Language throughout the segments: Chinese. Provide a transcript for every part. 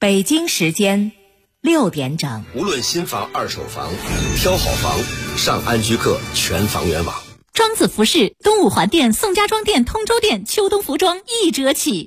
北京时间6点整。 无论新房、二手房，挑好房，上安居客全房源网。 庄子服饰东五环店、宋家庄店、通州店秋冬服装1折起。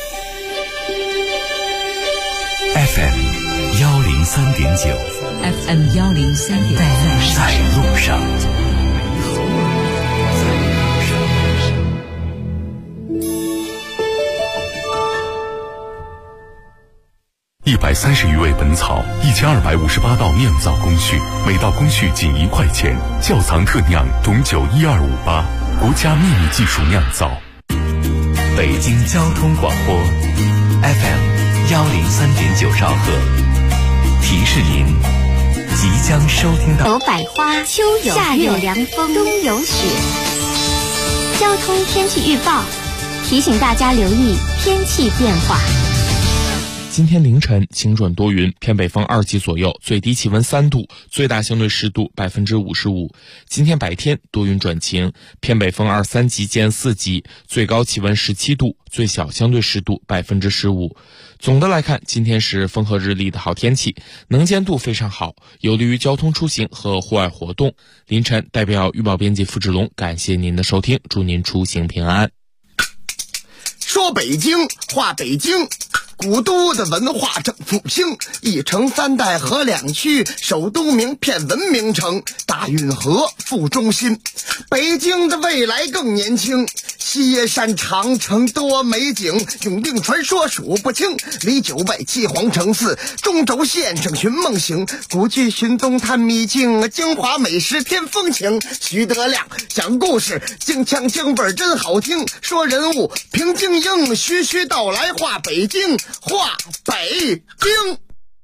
FM 103.9 FM 103.9 在路上。130余味本草，1258道酿造工序，每道工序仅1块钱。窖藏特酿董酒12588，国家秘密技术酿造。北京交通广播 FM 103.9兆赫，提示您即将收听到有百花，秋有夏有凉风，冬有雪。交通天气预报提醒大家留意天气变化。 今天凌晨晴转多云，偏北风2级左右，最低气温3度，最大相对湿度55%。今天白天多云转晴，偏北风2、3级见4级，最高气温17度，最小相对湿度15%。总的来看，今天是风和日丽的好天气，能见度非常好，有利于交通出行和户外活动。凌晨代表预报编辑付志龙感谢您的收听，祝您出行平安。 说北京话北京，古都的文化正复兴，一城3代合2区，首都名片文明城，大运河副中心。北京的未来更年轻，西山长城多美景，永定传说数不清，离九外七皇城寺，中轴线上寻梦行，古剧寻踪探秘境，京华美食添风情。徐德亮讲故事，京腔京味真好听，说人物平静应，徐徐道来话北京，话北京。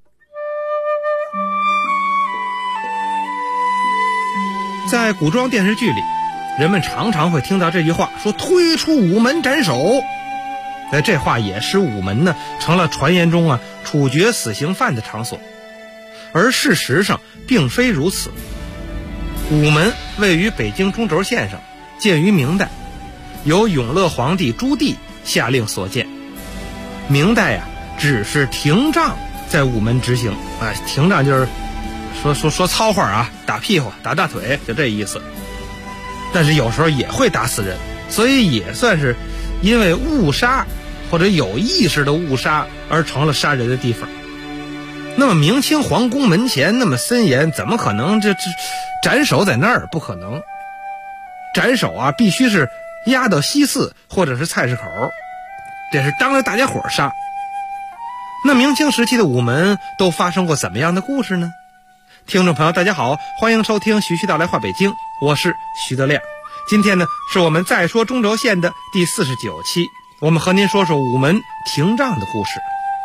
在古装电视剧里，人们常常会听到这句话，说推出午门斩首。这话也使午门呢成了传言中处决死刑犯的场所，而事实上并非如此。午门位于北京中轴线上，建于明代，由永乐皇帝朱棣下令所建。明代只是廷杖在午门执行，廷杖就是说糙话打屁股打大腿，就这意思。但是有时候也会打死人，所以也算是因为误杀或者有意识的误杀而成了杀人的地方。那么明清皇宫门前那么森严，怎么可能这斩首在那儿？不可能。斩首必须是押到西寺或者是菜市口，这是当着大家伙杀。那明清时期的午门都发生过怎么样的故事呢？听众朋友大家好，欢迎收听徐徐道来话北京，我是徐德亮。今天呢是我们再说中轴线的第49期，我们和您说说午门廷杖的故事。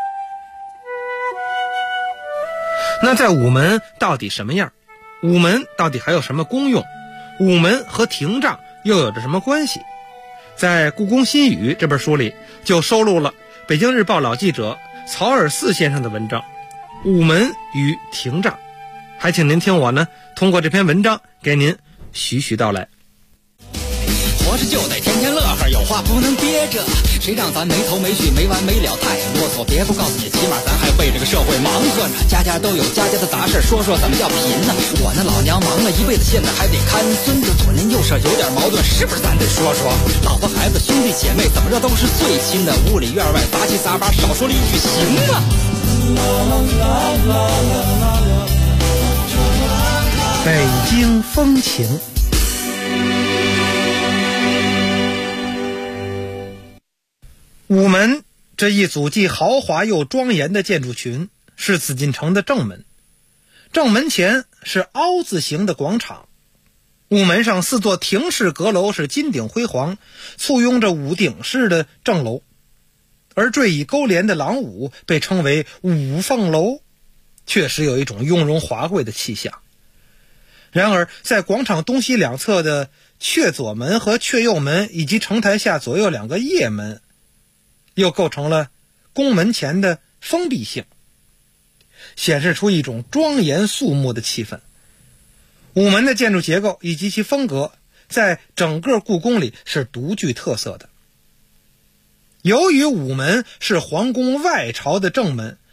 那在午门到底什么样？午门到底还有什么功用？午门和廷杖又有着什么关系？在《故宫新语》这本书里就收录了北京日报老记者曹尔四先生的文章《午门与廷杖》，还请您听我呢通过这篇文章给您徐徐道来。 活着就得天天乐呵，有话不能憋着，谁让咱没头没绪没完没了太啰嗦。别不告诉你，起码咱还为这个社会忙活呢。家家都有家家的杂事，说说怎么叫贫呢？我那老娘忙了一辈子，现在还得看孙子，左邻右舍有点矛盾，是不是咱得说说？老婆孩子兄弟姐妹怎么着都是最亲的，屋里院外杂七杂八，少说了一句行啊。 北京风情。午门这一组既豪华又庄严的建筑群是紫禁城的正门，正门前是凹字形的广场，午门上4座亭式阁楼是金顶辉煌，簇拥着五顶式的正楼，而缀以勾连的廊庑被称为五凤楼，确实有一种雍容华贵的气象。然而在广场东西两侧的阙左门和阙右门以及城台下左右2个掖门，又构成了宫门前的封闭性，显示出一种庄严肃穆的气氛。午门的建筑结构以及其风格在整个故宫里是独具特色的。由于午门是皇宫外朝的正门，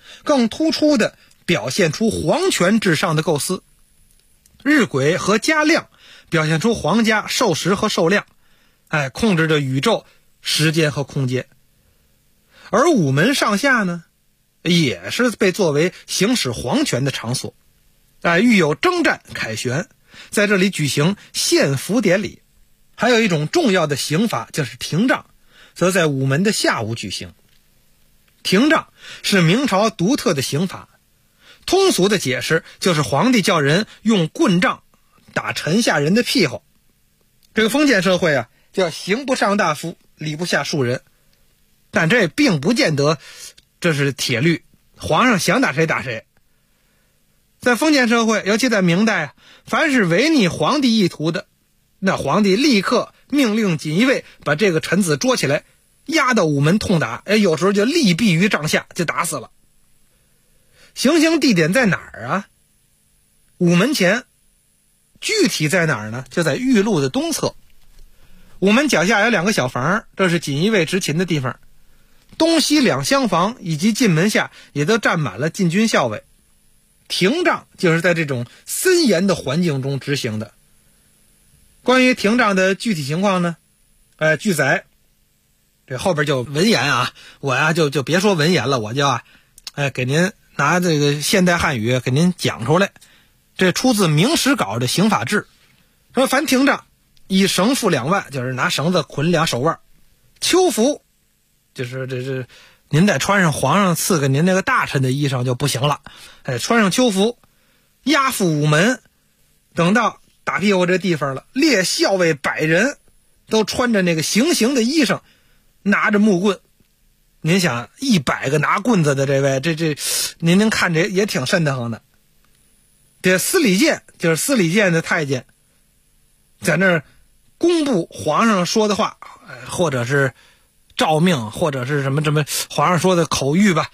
更突出的表现出皇权至上的构思。日晷和嘉亮表现出皇家授时和授量，控制着宇宙、时间和空间。而午门上下呢，也是被作为行使皇权的场所，遇有征战凯旋，在这里举行献俘典礼。还有一种重要的刑罚就是廷杖，则在午门的下午举行。廷杖是明朝独特的刑罚，通俗的解释就是皇帝叫人用棍杖打臣下人的屁股。这个封建社会叫刑不上大夫，礼不下庶人，但这并不见得这是铁律，皇上想打谁打谁。在封建社会，尤其在明代，凡是违逆皇帝意图的，那皇帝立刻命令锦衣卫把这个臣子捉起来，押到午门痛打，有时候就力毙于帐下，就打死了。行刑地点在哪儿午门前，具体在哪儿呢？就在御路的东侧。午门脚下有2个小房，这是锦衣卫执勤的地方。东西2厢房以及进门下也都站满了禁军校尉。廷杖就是在这种森严的环境中执行的。关于廷杖的具体情况呢，据载，这后边就文言我就别说文言了，我就给您拿这个现代汉语给您讲出来。这出自《明史稿》的刑法志，说凡廷杖以绳缚2腕，就是拿绳子捆2手腕。秋服就是这您得穿上皇上赐给您那个大臣的衣裳就不行了，穿上秋服，押赴午门。等到打屁股这地方了，列校尉100人都穿着那个行刑的衣裳，拿着木棍。您想100个拿棍子的这位，这您看着也挺瘆得慌的。这司礼监就是司礼监的太监，在那儿公布皇上说的话，或者是诏命，或者是什么皇上说的口谕吧。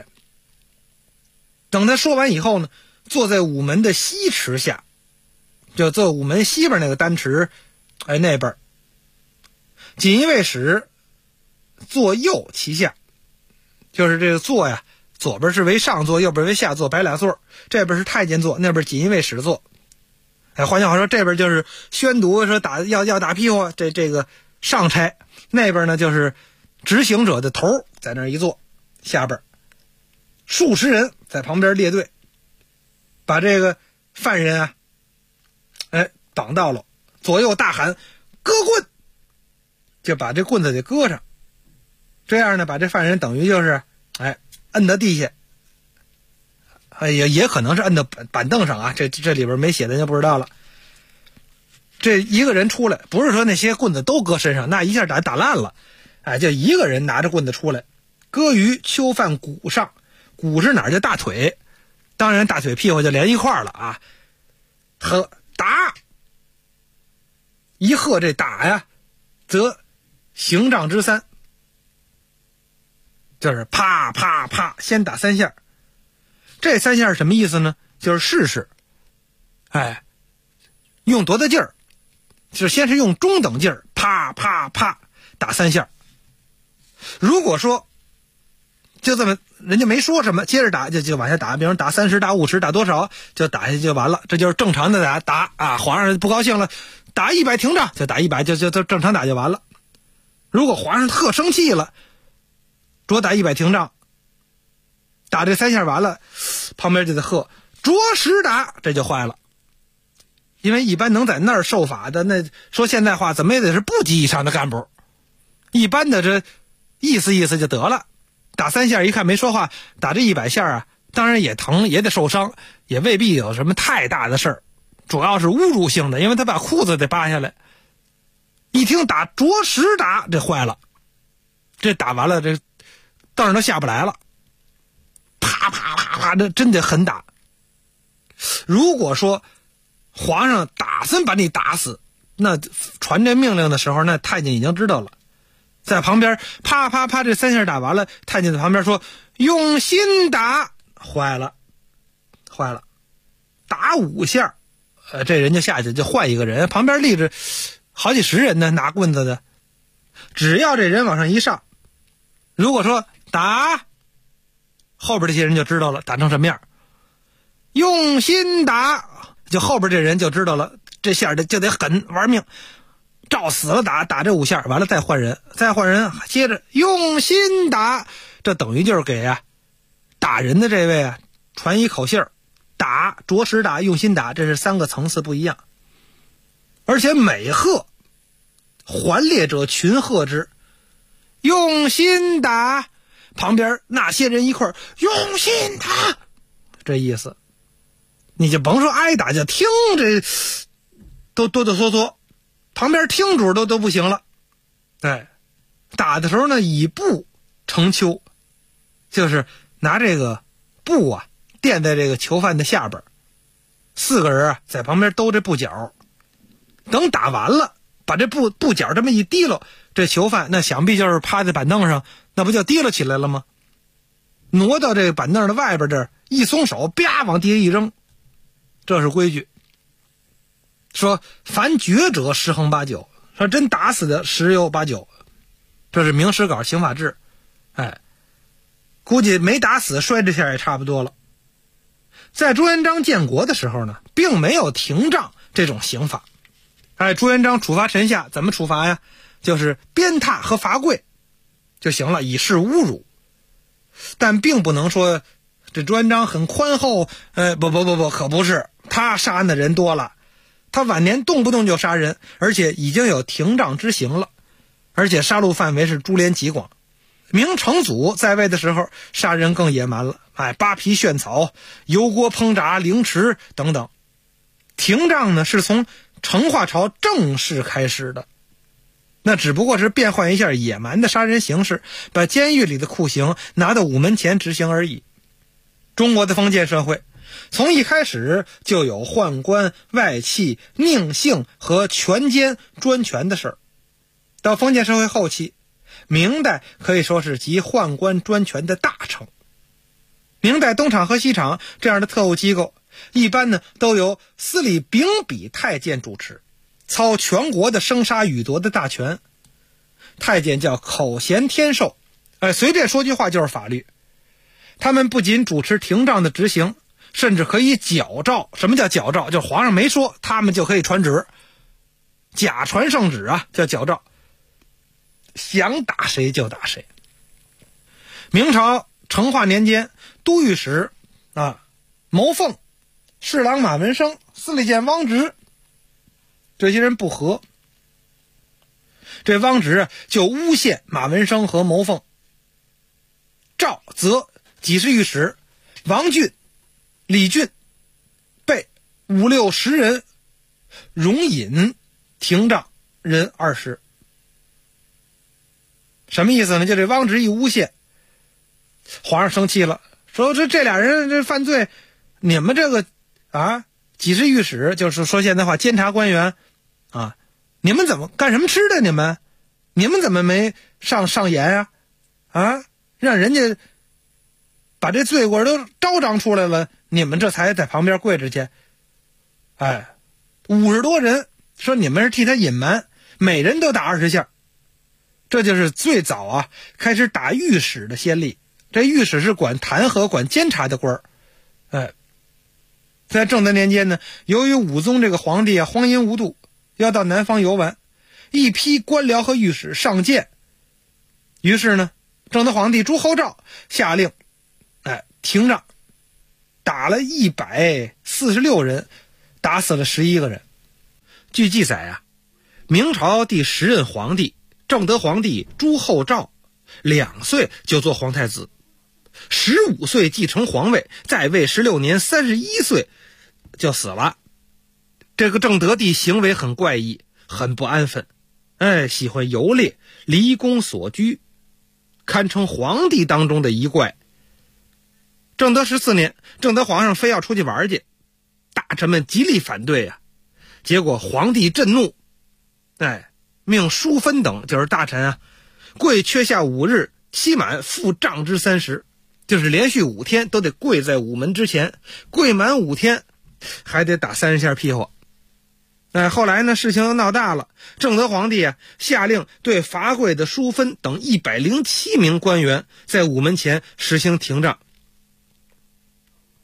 等他说完以后呢，坐在午门的西池下，就坐午门西边那个单池，那边锦衣卫使坐右其下，就是这个坐左边是为上座，右边为下座，摆2座。这边是太监座，那边锦衣卫使座。换句话说，这边就是宣读说要打屁股，这个上差，那边呢就是执行者的头，在那一坐，下边数十人在旁边列队，把这个犯人绑到了，左右大喊割棍，就把这棍子给割上。这样呢，把这犯人等于就是摁到地下，也可能是摁到板凳上这里边没写的就不知道了。这一个人出来，不是说那些棍子都搁身上，那一下打烂了，就一个人拿着棍子出来，割于囚犯骨上。骨是哪儿？就大腿，当然大腿屁股就连一块了和打一喝，这打则刑杖之3，就是啪啪啪，先打3下。这3下是什么意思呢？就是试试，用多大劲儿？就是先是用中等劲儿，啪啪啪打3下。如果说就这么人家没说什么，接着打就往下打，比如打30打50打多少就打下去就完了，这就是正常的打皇上不高兴了，打100廷杖就打100，就正常打就完了。如果皇上特生气了，着打100廷杖，打这3下完了，旁边就得喝着实打，这就坏了。因为一般能在那儿受法的，那说现代话怎么也得是部级以上的干部，一般的这意思意思就得了。打3下一看没说话，打这100下当然也疼，也得受伤，也未必有什么太大的事儿，主要是侮辱性的，因为他把裤子得扒下来。一听打着实打，这坏了，这打完了这凳上都下不来了，啪啪啪啪，这真得狠打。如果说皇上打算把你打死，那传这命令的时候，那太监已经知道了，在旁边啪啪啪这3下打完了，太监在旁边说用心打，坏了，打5下，这人就下去就换一个人，旁边立着好几十人呢，拿棍子的，只要这人往上一上，如果说打后边这些人就知道了打成什么样。用心打，就后边这人就知道了，这下就得狠玩命，照死了打这5下，完了再换人，接着用心打，这等于就是给打人的这位传一口信儿，打着实打，用心打，这是3个层次不一样。而且每喝，还列者群喝之，用心打，旁边那些人一块用心打，这意思。你就甭说挨打，就听这都哆哆嗦嗦，旁边听主都不行了。对，打的时候呢，以布成丘，就是拿这个布垫在这个囚犯的下边，4个人在旁边兜这布角，等打完了，把这布角这么一提溜，这囚犯那想必就是趴在板凳上，那不就提溜起来了吗？挪到这个板凳的外边，这一松手，啪往地下一扔，这是规矩。说凡决者10横8九，说真打死的10有8九，这是明史稿刑法志。估计没打死摔这下也差不多了。在朱元璋建国的时候呢，并没有廷杖这种刑法。朱元璋处罚臣下怎么处罚呀？就是鞭挞和罚跪就行了，以示侮辱。但并不能说这朱元璋很宽厚，不，可不是，他杀的人多了，他晚年动不动就杀人，而且已经有廷杖之刑了，而且杀戮范围是株连极广。明成祖在位的时候，杀人更野蛮了，扒皮炫草、油锅烹炸、凌迟等等。廷杖呢，是从成化朝正式开始的，那只不过是变换一下野蛮的杀人形式，把监狱里的酷刑拿到午门前执行而已。中国的封建社会从一开始就有宦官、外戚、佞幸和权奸专权的事儿。到封建社会后期，明代可以说是集宦官专权的大成。明代东厂和西厂这样的特务机构，一般呢都由司礼秉笔太监主持，操全国的生杀予夺的大权。太监叫口衔天授，随便说句话就是法律。他们不仅主持廷杖的执行，甚至可以矫诏。什么叫矫诏？就是皇上没说，他们就可以传旨，假传圣旨叫矫诏，想打谁就打谁。明朝成化年间，都御史牟凤、侍郎马文生、司礼监汪直这些人不和，这汪直就诬陷马文生和牟凤，诏责给事御史王俊、李俊被5、6、10人容饮廷杖人20。什么意思呢？就这汪直一诬陷，皇上生气了，说这俩人这犯罪，你们这个给事御史，就是说现在话监察官员你们怎么干什么吃的？你们怎么没上言让人家把这罪过都招彰出来了，你们这才在旁边跪着去。50多人说你们是替他隐瞒，每人都打20下。这就是最早开始打御史的先例。这御史是管弹劾、管监察的官儿。在正德年间呢，由于武宗这个皇帝荒淫无度，要到南方游玩，一批官僚和御史上谏。于是呢，正德皇帝朱厚照下令廷杖，打了146人，打死了11个人。据记载明朝第10任皇帝正德皇帝朱厚照2岁就做皇太子，15岁继承皇位，在位16年，31岁就死了。这个正德帝行为很怪异，很不安分，喜欢游猎，离宫所居，堪称皇帝当中的一怪。正德14年，正德皇上非要出去玩去，大臣们极力反对结果皇帝震怒，命淑芬等就是大臣跪缺下5日，期满复杖之30，就是连续5天都得跪在午门之前，跪满5天还得打30下屁股。后来呢，事情闹大了，正德皇帝下令对罚跪的淑芬等107名官员在午门前实行廷杖，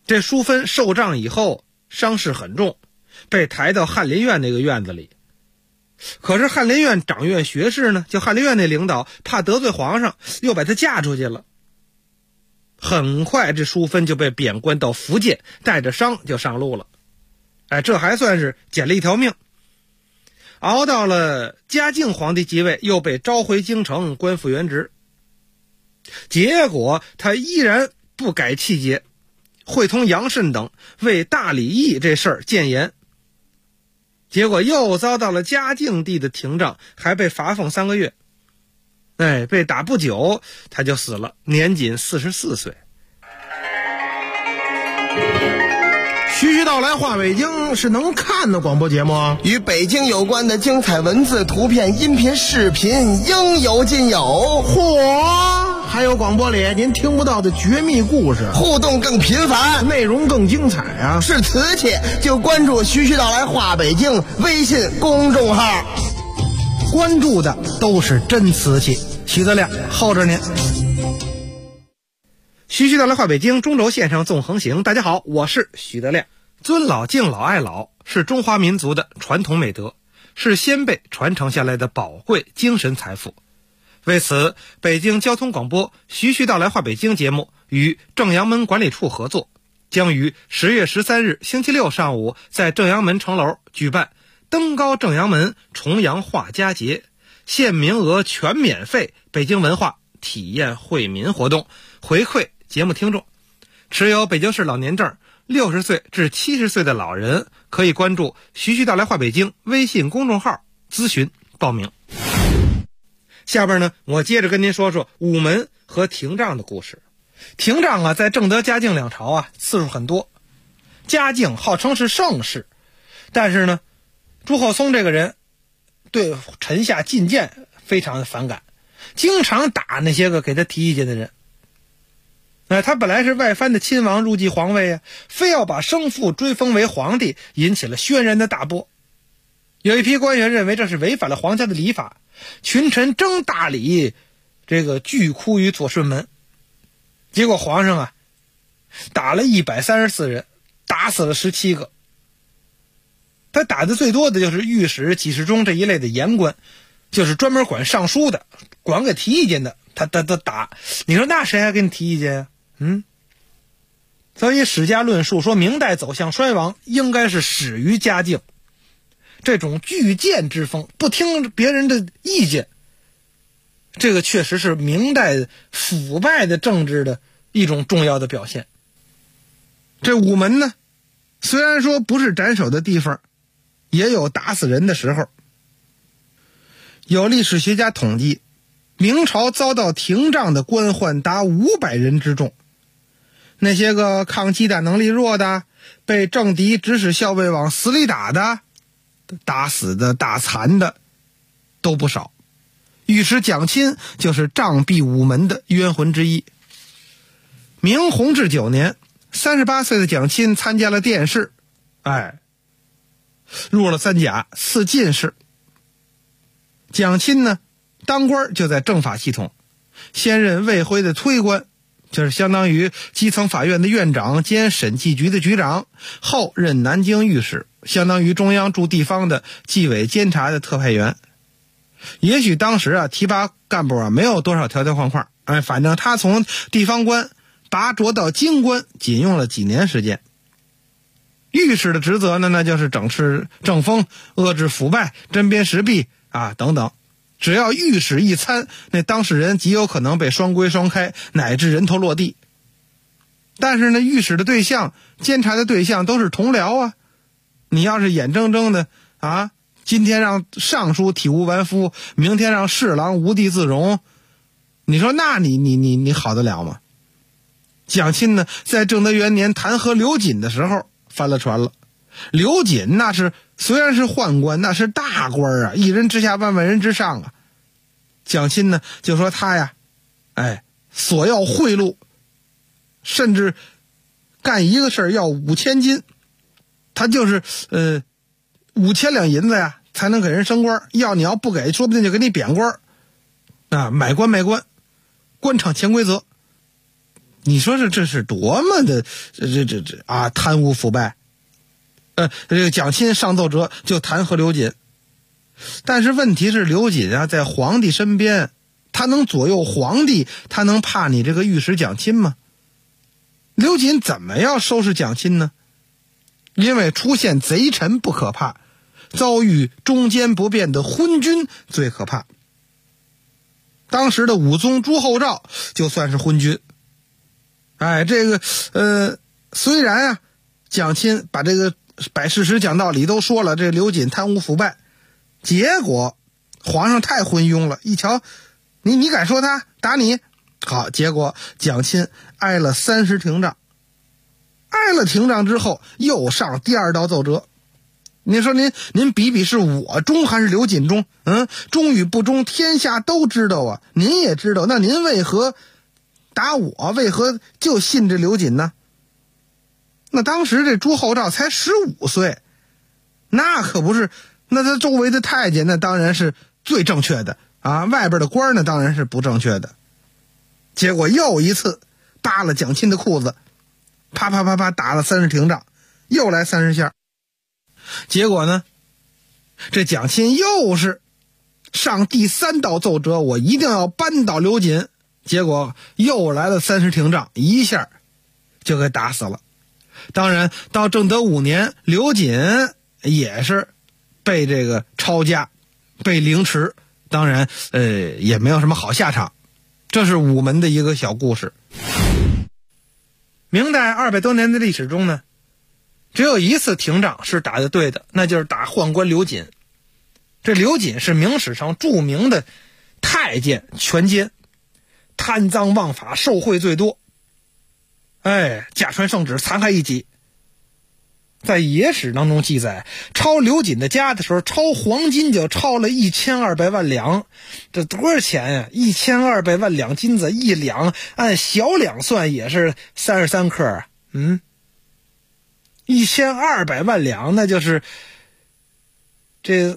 这淑芬受杖以后伤势很重，被抬到翰林院那个院子里。可是翰林院掌院学士呢，就翰林院那领导怕得罪皇上，又把她嫁出去了。很快这淑芬就被贬官到福建，带着伤就上路了。这还算是捡了一条命。熬到了嘉靖皇帝即位，又被召回京城官复原职。结果他依然不改气节，会同杨慎等为大礼议这事儿谏言。结果又遭到了嘉靖帝的廷杖，还被罚俸3个月。被打不久他就死了，年仅44岁。 徐徐道来话北京是能看的广播节目， 与北京有关的精彩文字、图片、音频、视频应有尽有。 嚯！还有广播里您听不到的绝密故事， 互动更频繁， 内容更精彩啊！ 是瓷器就关注徐徐道来话北京微信公众号， 关注的都是真瓷器。徐德亮候着您。 徐徐道来话北京，中轴线上纵横行。大家好，我是徐德亮。尊老敬老爱老是中华民族的传统美德，是先辈传承下来的宝贵精神财富。为此，北京交通广播徐徐道来话北京节目与正阳门管理处合作，将于10月13日星期六上午在正阳门城楼举办登高正阳门重阳画家节，限名额全免费北京文化体验惠民活动，回馈节目听众。持有北京市老年证60岁至70岁的老人可以关注徐徐道来话北京微信公众号咨询报名。下边呢，我接着跟您说说午门和廷杖的故事。廷杖在正德嘉靖两朝次数很多。嘉靖号称是盛世，但是呢，朱厚熜这个人对臣下进谏非常的反感，经常打那些个给他提意见的人。他本来是外藩的亲王入继皇位非要把生父追封为皇帝，引起了轩然的大波。有一批官员认为这是违反了皇家的礼法，群臣争大礼，拒哭于左顺门。结果皇上打了134人，打死了17个。他打的最多的就是御史、给事中这一类的言官，就是专门管上书的，管给提意见的，他打。你说那谁还给你提意见呀？所以史家论述说明代走向衰亡应该是始于嘉靖。这种拒谏之风，不听别人的意见，这个确实是明代腐败的政治的一种重要的表现。这午门呢，虽然说不是斩首的地方，也有打死人的时候。有历史学家统计，明朝遭到廷杖的官宦达500人之众。那些个抗击打能力弱的，被政敌指使校尉往死里打的，打死的、打残的都不少。御史蒋钦就是杖毙午门的冤魂之一。明弘治9年，38岁的蒋钦参加了殿试，入了3甲，4进士。蒋钦呢，当官就在政法系统，先任卫徽的推官，就是相当于基层法院的院长兼审计局的局长，后任南京御史，相当于中央驻地方的纪委监察的特派员。也许当时提拔干部没有多少条条框框，反正他从地方官拔擢到京官仅用了几年时间。御史的职责呢，那就是整治政风、遏制腐败、针砭时弊等等。只要御史一参，那当事人极有可能被双规双开，乃至人头落地。但是呢，御史的对象、监察的对象都是同僚你要是眼睁睁的今天让尚书体无完肤，明天让侍郎无地自容，你说那你好得了吗？蒋钦呢，在正德元年弹劾刘瑾的时候翻了船了。刘瑾那是虽然是宦官，那是大官一人之下万万人之上蒋钦呢就说他索要贿赂，甚至干一个事儿要5000金，他就是5000两银子才能给人升官，你要不给，说不定就给你贬官买官卖官，官场潜规则。 你说这是多么的贪污腐败。这个蒋钦上奏折就弹劾刘瑾，但是问题是刘瑾啊在皇帝身边，他能左右皇帝，他能怕你这个御史蒋钦吗？刘瑾怎么要收拾蒋钦呢？因为出现贼臣不可怕，遭遇中间不变的昏君最可怕。当时的武宗朱厚照就算是昏君。虽然啊蒋钦把这个摆事实讲道理都说了，这刘瑾贪污腐败，结果皇上太昏庸了，一瞧你敢说他，打你。好，结果蒋钦挨了30廷杖，挨了廷杖之后又上第2道奏折。你说您比比是我忠还是刘瑾忠？忠与不忠天下都知道啊，您也知道，那您为何打我？为何就信这刘瑾呢？那当时这朱厚照才15岁，那可不是，那他周围的太监那当然是最正确的啊，外边的官呢当然是不正确的。结果又一次扒了蒋钦的裤子，啪啪啪啪打了30廷杖，又来30下。结果呢，这蒋钦又是上第3道奏折，我一定要扳倒刘瑾。结果又来了30廷杖，一下就给打死了。当然到正德5年，刘瑾也是被这个抄家，被凌迟，当然也没有什么好下场。这是午门的一个小故事。明代200多年的历史中呢，只有一次廷杖是打得对的，那就是打宦官刘瑾。这刘瑾是明史上著名的太监权奸，贪赃枉法，受贿最多，假传圣旨，残害一己。在野史当中记载，抄刘瑾的家的时候，抄黄金就抄了1200万两，这多少钱呀？1200万两金子，一两按小两算也是33克啊。1200万两，那就是这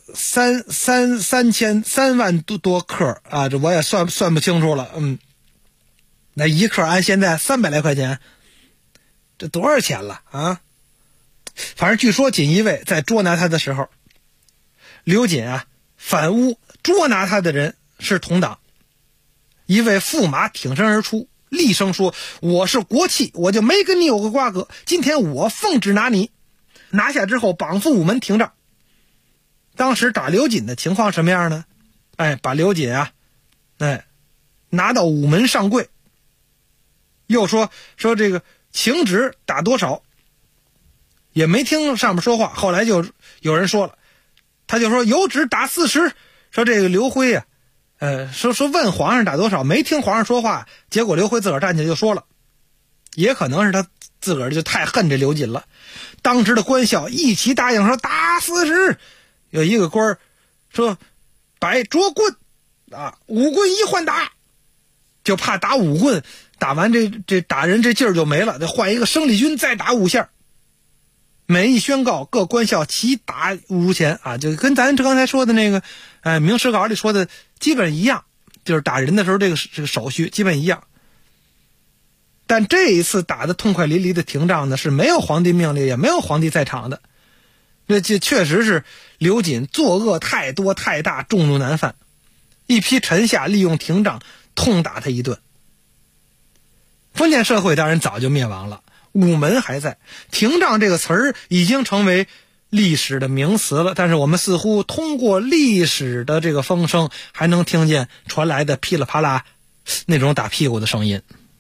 3万多克啊！这我也算不清楚了。那一克按现在300来块钱，这多少钱了啊？反正据说锦衣卫在捉拿他的时候，刘瑾啊反诬捉拿他的人是同党，一位驸马挺身而出，厉声说：“我是国戚，我就没跟你有个瓜葛，今天我奉旨拿你。”拿下之后绑赴午门廷杖。当时打刘瑾的情况什么样呢？把刘瑾啊拿到午门上柜，又说这个请旨打多少，也没听上面说话。后来就有人说了，他就说有旨打40，说这个刘辉啊说问皇上打多少，没听皇上说话，结果刘辉自个儿站起来就说了，也可能是他自个儿就太恨这刘瑾了。当时的官校一起答应说打40，有一个官说摆捉棍啊，5棍一换打，就怕打5棍打完这打人这劲儿就没了，得换一个生力军再打5下。每一宣告，各官校齐打如前啊，就跟咱刚才说的那个明史稿里说的基本一样，就是打人的时候这个手续基本一样。但这一次打得痛快淋漓的廷杖呢，是没有皇帝命令，也没有皇帝在场的。这确实是刘瑾作恶太多太大，众怒难犯，一批臣下利用廷杖痛打他一顿。封建社会当然早就灭亡了，午门还在，廷杖这个词儿已经成为历史的名词了，但是我们似乎通过历史的这个风声，还能听见传来的噼里啪啦那种打屁股的声音。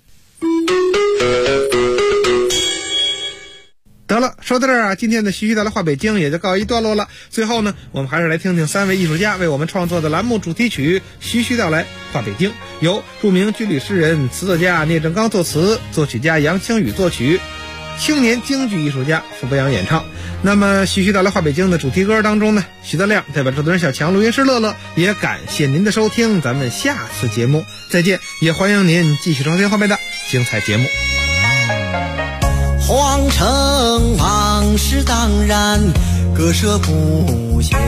得了，说到这儿啊，今天的徐徐道来话北京也就告一段落了。最后呢，我们还是来听听3位艺术家为我们创作的栏目主题曲《徐徐道来话北京》，由著名军旅诗人、词作家聂正刚作词，作曲家杨清宇作曲，青年京剧艺术家傅北阳演唱。那么《徐徐道来话北京》的主题歌当中呢，徐德亮代表制作人小强、录音师乐乐，也感谢您的收听，咱们下次节目再见，也欢迎您继续收听后面的精彩节目。 皇城往事当然割舍不下，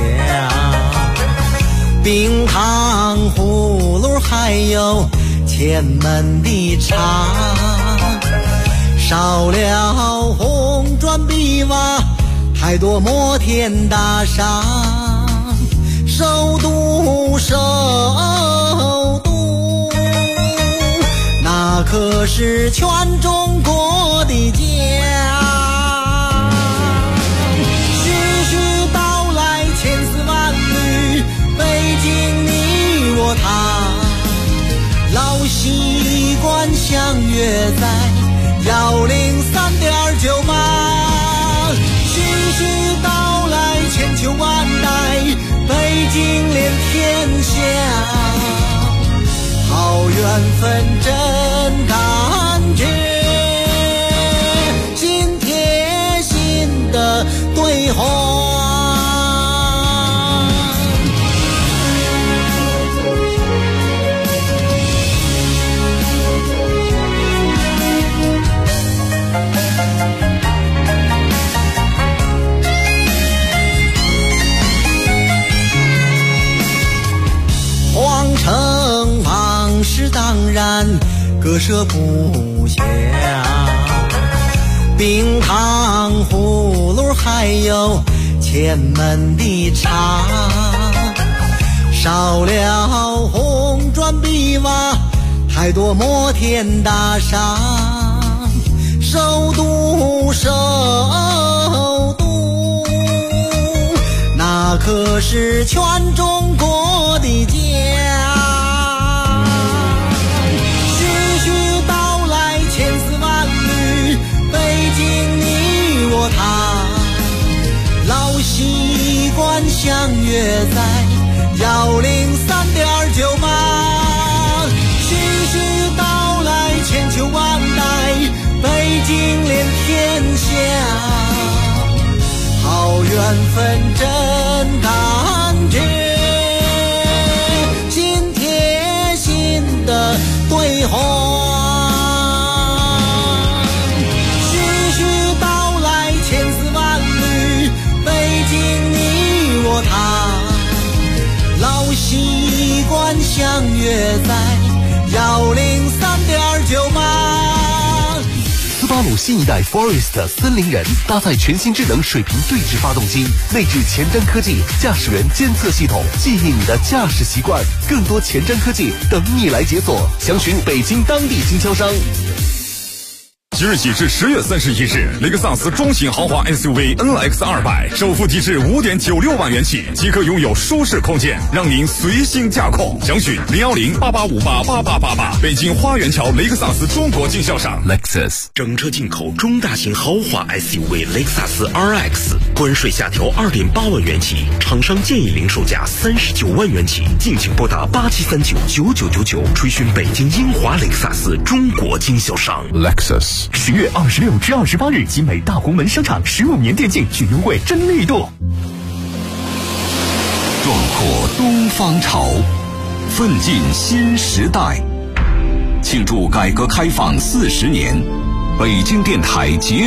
冰糖葫芦还有前门的茶。 少了红砖碧瓦，太多摩天大厦。首都，首都，那可是全中国的家。徐徐道来千丝万缕，北京你我他，老习惯相约在103.98。徐徐道来千秋万代，北京连天下，好缘分真感觉，心贴心的对话。皇城往事当然割舍不下，冰糖葫芦还有前门的茶，少了红砖碧瓦，太多摩天大厦。首都，首都，那可是全中国的家。徐徐道来千丝万缕，北京你我他，老习惯相约在103.98。徐徐道来千秋万代，北京连天下，好缘分真感觉，心贴心的对话。徐徐道来千丝万缕，北京你我他，老习惯相约在103.98。 斯巴鲁新一代 Forest 森林人搭载全新智能水平对置发动机，内置前瞻科技驾驶员监测系统，记忆你的驾驶习惯。更多前瞻科技等你来解锁，详询北京当地经销商。 即日起至10月31日，雷克萨斯中型豪华 SUV NX 200首付低至5.96万元起，即可拥有舒适空间，让您随心驾控。详询010-8858-8888，北京花园桥雷克萨斯中国经销商 Lexus。整车进口中大型豪华 SUV 雷克萨斯 RX， 关税下调2.8万元起，厂商建议零售价39万元起，敬请拨打87399999，垂询北京英华雷克萨斯中国经销商 Lexus。 10月26至28日，集美大红门商场15年电竞巨优惠真力度。 壮阔东方潮，奋进新时代。庆祝改革开放40年，北京电台节